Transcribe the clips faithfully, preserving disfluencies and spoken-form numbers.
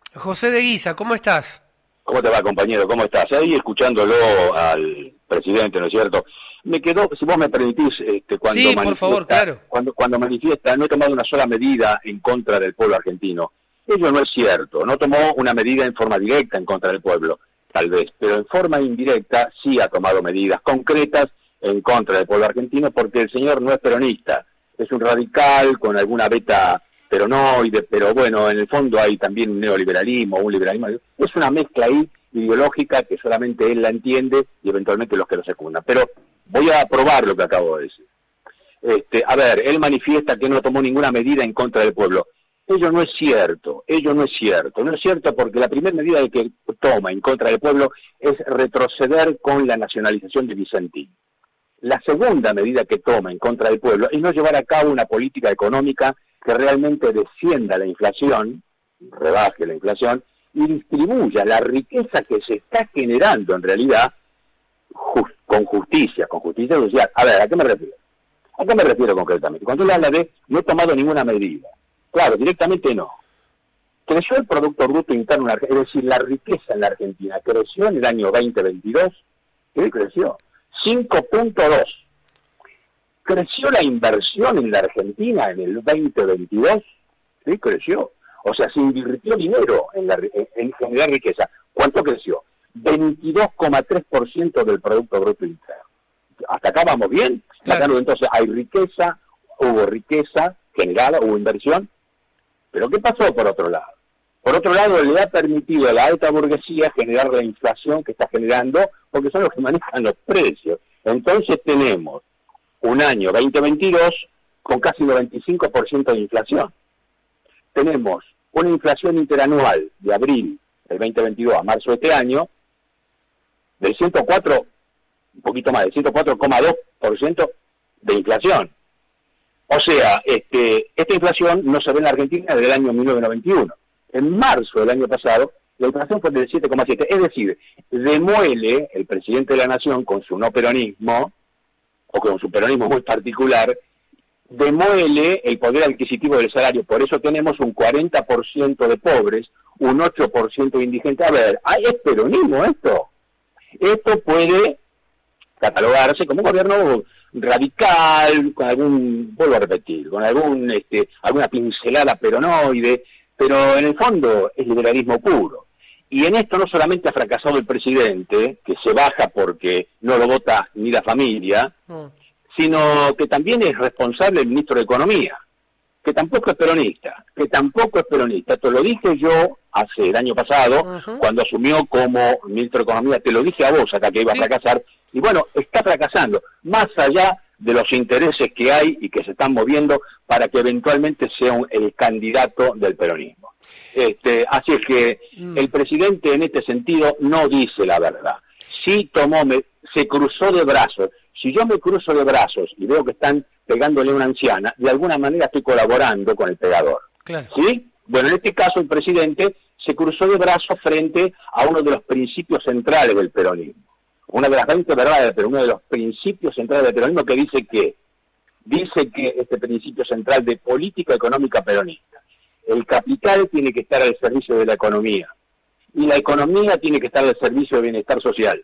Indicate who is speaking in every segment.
Speaker 1: José de Guisa, ¿cómo estás?
Speaker 2: ¿Cómo te va, compañero? ¿Cómo estás? Ahí escuchándolo al presidente, ¿no es cierto? Me quedó, si vos me permitís, este, cuando
Speaker 1: Sí, por favor,
Speaker 2: manifiesta,
Speaker 1: claro.
Speaker 2: cuando, cuando manifiesta, no he tomado una sola medida en contra del pueblo argentino. Ello no es cierto. No tomó una medida en forma directa en contra del pueblo, tal vez, pero en forma indirecta sí ha tomado medidas concretas en contra del pueblo argentino, porque el señor no es peronista, es un radical con alguna beta peronoide, pero bueno, en el fondo hay también un neoliberalismo, un liberalismo, es una mezcla ahí ideológica que solamente él la entiende y eventualmente los que lo secundan. Pero voy a probar lo que acabo de decir. Este, a ver, él manifiesta que no tomó ninguna medida en contra del pueblo. Ello no es cierto, ello no es cierto. No es cierto porque la primera medida que toma en contra del pueblo es retroceder con la nacionalización de Vicentín. La segunda medida que toma en contra del pueblo es no llevar a cabo una política económica que realmente descienda la inflación, rebaje la inflación, y distribuya la riqueza que se está generando en realidad just, con justicia, con justicia social. A ver, ¿a qué me refiero? ¿A qué me refiero concretamente? Cuando él habla de no he tomado ninguna medida, claro, directamente no. Creció el Producto Bruto Interno, es decir, la riqueza en la Argentina creció en el año veinte veintidós, ¿qué creció? cinco punto dos. ¿Creció la inversión en la Argentina en el veinte veintidós? Sí, creció. O sea, se invirtió dinero en, la, en generar riqueza. ¿Cuánto creció? veintidós coma tres por ciento del Producto Bruto Interno. ¿Hasta acá vamos bien?
Speaker 1: Claro.
Speaker 2: Acá, entonces hay riqueza, hubo riqueza generada, hubo inversión. ¿Pero qué pasó por otro lado? Por otro lado, le ha permitido a la alta burguesía generar la inflación que está generando, porque son los que manejan los precios. Entonces tenemos un año veinte veintidós con casi noventa y cinco por ciento de inflación. Tenemos una inflación interanual de abril del veinte veintidós a marzo de este año del ciento cuatro, un poquito más, del ciento cuatro coma dos por ciento de inflación. O sea, este, esta inflación no se ve en la Argentina desde el año mil novecientos noventa y uno. En marzo del año pasado, la inflación fue del siete coma siete. Es decir, demuele el presidente de la Nación con su no peronismo, o con su peronismo muy particular, demuele el poder adquisitivo del salario. Por eso tenemos un cuarenta por ciento de pobres, un ocho por ciento de indigentes. A ver, ¿es peronismo esto? Esto puede catalogarse como un gobierno radical, con algún, vuelvo a repetir, con algún este, alguna pincelada peronoide, pero en el fondo es liberalismo puro. Y en esto no solamente ha fracasado el presidente, que se baja porque no lo vota ni la familia, mm. sino que también es responsable el ministro de Economía, que tampoco es peronista, que tampoco es peronista. Esto lo dije yo hace el año pasado, uh-huh. cuando asumió como ministro de Economía, te lo dije a vos acá que iba sí. a fracasar, y bueno, está fracasando, más allá de los intereses que hay y que se están moviendo para que eventualmente sea un, el candidato del peronismo. Este, así es que mm. el presidente en este sentido no dice la verdad. Sí tomó, me, se cruzó de brazos. Si yo me cruzo de brazos y veo que están pegándole a una anciana, de alguna manera estoy colaborando con el pegador.
Speaker 1: Claro.
Speaker 2: ¿Sí? Bueno, en este caso el presidente se cruzó de brazos frente a uno de los principios centrales del peronismo. Una de las veinte verdades, pero uno de los principios centrales del peronismo que dice que, dice que este principio central de política económica peronista, el capital tiene que estar al servicio de la economía y la economía tiene que estar al servicio del bienestar social.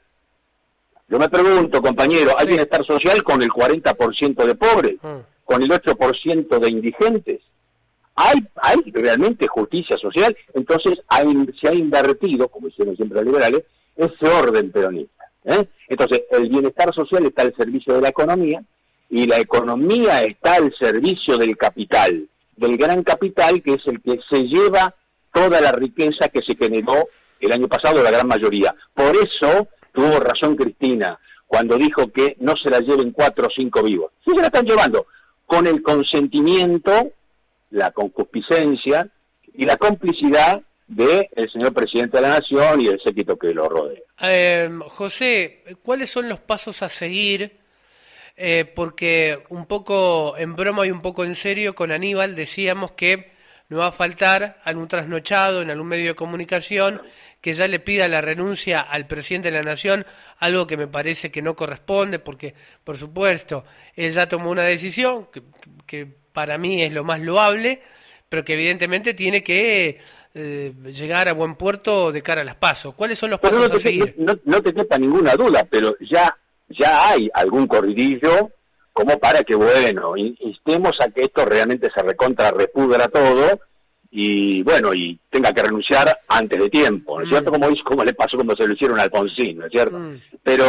Speaker 2: Yo me pregunto, compañero, ¿hay sí. bienestar social con el cuarenta por ciento de pobres? Mm. ¿Con el ocho por ciento de indigentes? ¿Hay, hay realmente justicia social? Entonces hay, se ha invertido, como hicieron siempre los liberales, ese orden peronista. ¿eh? Entonces, el bienestar social está al servicio de la economía y la economía está al servicio del capital, del gran capital que es el que se lleva toda la riqueza que se generó el año pasado, la gran mayoría. Por eso tuvo razón Cristina cuando dijo que no se la lleven cuatro o cinco vivos. Sí se la están llevando, con el consentimiento, la concupiscencia y la complicidad del señor presidente de la Nación y el séquito que lo rodea.
Speaker 1: Eh, José, ¿cuáles son los pasos a seguir? Eh, porque un poco en broma y un poco en serio con Aníbal decíamos que no va a faltar algún trasnochado en algún medio de comunicación que ya le pida la renuncia al presidente de la Nación, algo que me parece que no corresponde, porque, por supuesto, él ya tomó una decisión que, que para mí es lo más loable, pero que evidentemente tiene que eh, llegar a buen puerto de cara a las PASO. ¿Cuáles son los
Speaker 2: pero
Speaker 1: pasos
Speaker 2: no te,
Speaker 1: a seguir?
Speaker 2: No, no te quepa ninguna duda, pero ya, ya hay algún corridillo como para que, bueno, instemos a que esto realmente se recontra repudra todo y, bueno, y tenga que renunciar antes de tiempo, ¿no es mm. cierto? Como, como le pasó cuando se lo hicieron a Alfonsín, ¿no es cierto? Mm. Pero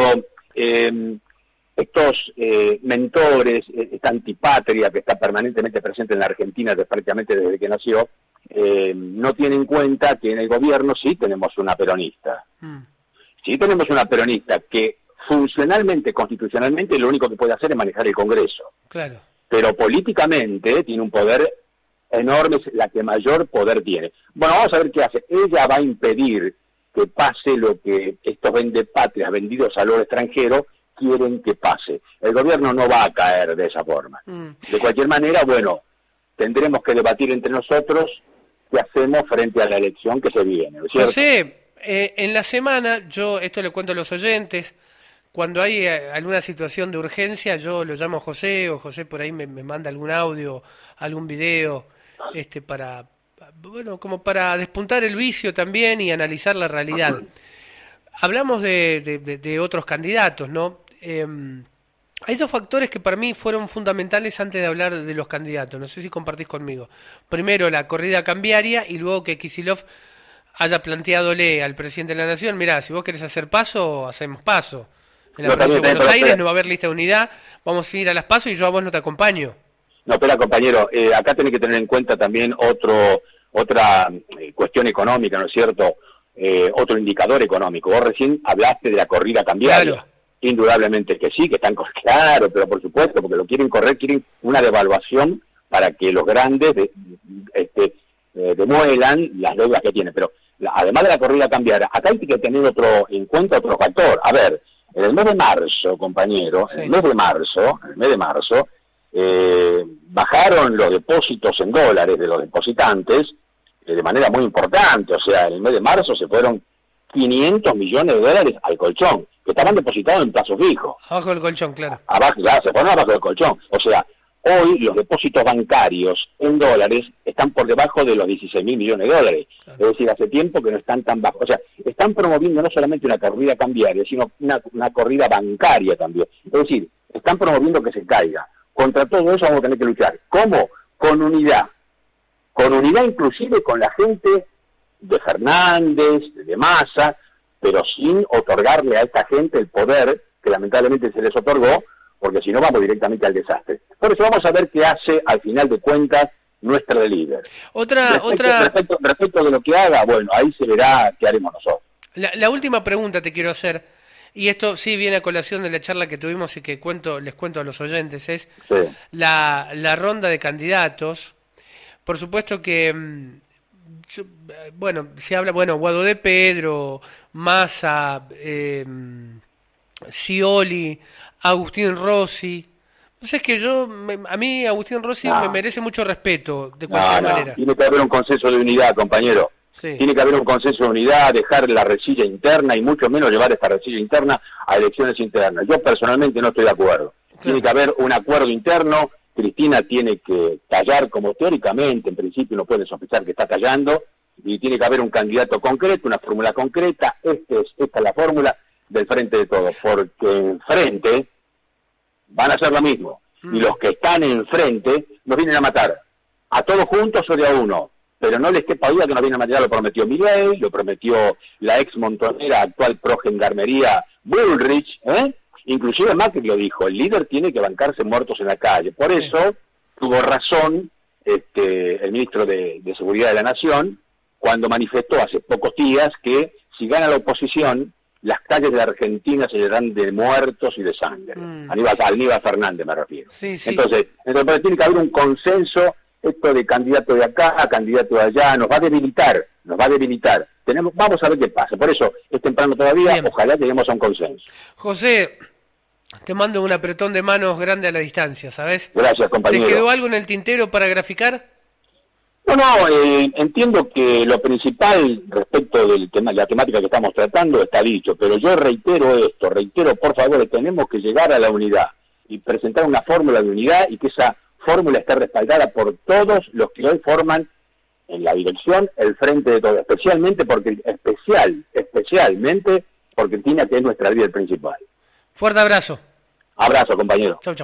Speaker 2: eh, estos eh, mentores, esta antipatria que está permanentemente presente en la Argentina prácticamente desde que nació, eh, no tiene en cuenta que en el gobierno sí tenemos una peronista. Mm. Sí tenemos una peronista que funcionalmente, constitucionalmente, lo único que puede hacer es manejar el Congreso.
Speaker 1: Claro.
Speaker 2: Pero políticamente tiene un poder enorme, es la que mayor poder tiene. Bueno, vamos a ver qué hace. Ella va a impedir que pase lo que estos vendepatrias vendidos al oro extranjero quieren que pase. El gobierno no va a caer de esa forma. Mm. De cualquier manera, bueno, tendremos que debatir entre nosotros qué hacemos frente a la elección que se viene, ¿no es cierto?
Speaker 1: José, eh, en la semana, yo esto le cuento a los oyentes, cuando hay eh, alguna situación de urgencia, yo lo llamo a José, o José por ahí me, me manda algún audio, algún video, este para, bueno, como para despuntar el vicio también y analizar la realidad. Hablamos de, de, de, de otros candidatos, ¿no? Eh, hay dos factores que para mí fueron fundamentales antes de hablar de los candidatos, no sé si compartís conmigo. Primero, la corrida cambiaria, y luego que Kicillof haya planteadole al presidente de la Nación, mirá, si vos querés hacer paso, hacemos paso. En la no, provincia de Buenos Aires no va a haber lista de unidad, vamos a ir a las pasos y yo a vos no te acompaño.
Speaker 2: No, espera, compañero, eh, acá tenés que tener en cuenta también otro otra eh, cuestión económica, ¿no es cierto? Eh, otro indicador económico. Vos recién hablaste de la corrida cambiaria. Claro. Indudablemente que sí, que están, claro, pero por supuesto, porque lo quieren correr, quieren una devaluación para que los grandes de, este, eh, demuelan las deudas que tienen. Pero la, además de la corrida cambiaria, acá hay que tener otro en cuenta otro factor. A ver, en el mes de marzo, compañero, sí. en el mes de marzo, en el mes de marzo, eh, bajaron los depósitos en dólares de los depositantes eh, de manera muy importante. O sea, en el mes de marzo se fueron quinientos millones de dólares al colchón, que estaban depositados en plazo fijo.
Speaker 1: Abajo del colchón, claro.
Speaker 2: Abajo, ya, se fueron abajo del colchón. O sea, hoy los depósitos bancarios en dólares están por debajo de los dieciséis mil millones de dólares. Claro. Es decir, hace tiempo que no están tan bajos. O sea, están promoviendo no solamente una corrida cambiaria, sino una, una corrida bancaria también. Es decir, están promoviendo que se caiga. Contra todo eso vamos a tener que luchar. ¿Cómo? Con unidad. Con unidad inclusive con la gente de Fernández, de Massa, pero sin otorgarle a esta gente el poder que lamentablemente se les otorgó, porque si no vamos directamente al desastre. Por eso vamos a ver qué hace al final de cuentas nuestra líder.
Speaker 1: Otra,
Speaker 2: respecto,
Speaker 1: otra...
Speaker 2: Respecto, respecto de lo que haga, bueno, ahí se verá qué haremos nosotros.
Speaker 1: La, la última pregunta te quiero hacer, y esto sí viene a colación de la charla que tuvimos y que cuento les cuento a los oyentes, es sí. la, la ronda de candidatos. Por supuesto que... Yo, bueno, se habla, bueno, Guado de Pedro, Massa, eh, Scioli, Agustín Rossi. Entonces que yo, me, a mí Agustín Rossi no. me merece mucho respeto, de cualquier no, no. manera.
Speaker 2: Tiene que haber un consenso de unidad, compañero. Sí. Tiene que haber un consenso de unidad, dejar la rencilla interna y mucho menos llevar esta rencilla interna a elecciones internas. Yo personalmente no estoy de acuerdo. Claro. Tiene que haber un acuerdo interno. Cristina tiene que tallar, como teóricamente, en principio uno puede sospechar que está tallando, y tiene que haber un candidato concreto, una fórmula concreta. Este es, esta es la fórmula del Frente de Todos, porque enfrente van a hacer lo mismo, mm. y los que están enfrente nos vienen a matar, a todos juntos o de a uno, pero no les quepa duda que nos vienen a matar. Lo prometió Milei, lo prometió la ex montonera, actual pro gendarmería Bullrich, ¿eh? Inclusive Macri lo dijo, el líder tiene que bancarse muertos en la calle. Por eso sí. tuvo razón este, el ministro de, de Seguridad de la Nación cuando manifestó hace pocos días que si gana la oposición, las calles de la Argentina se llenarán de muertos y de sangre. Mm. Aníbal, Aníbal Fernández me refiero. Sí, sí. Entonces, entonces, tiene que haber un consenso, esto de candidato de acá, candidato de allá, nos va a debilitar, nos va a debilitar. Tenemos, vamos a ver qué pasa. Por eso, es temprano todavía, Bien. ojalá lleguemos a un consenso.
Speaker 1: José, te mando un apretón de manos grande a la distancia, ¿sabes?
Speaker 2: Gracias, compañero.
Speaker 1: ¿Te quedó algo en el tintero para graficar?
Speaker 2: No, no, eh, entiendo que lo principal respecto del tema, la temática que estamos tratando está dicho, pero yo reitero esto, reitero, por favor, tenemos que llegar a la unidad y presentar una fórmula de unidad y que esa fórmula esté respaldada por todos los que hoy forman en la dirección, el frente de todo, especialmente porque, especial, especialmente porque Cristina, que es nuestra líder principal.
Speaker 1: Fuerte abrazo.
Speaker 2: Abrazo, compañero.
Speaker 1: Chau, chau.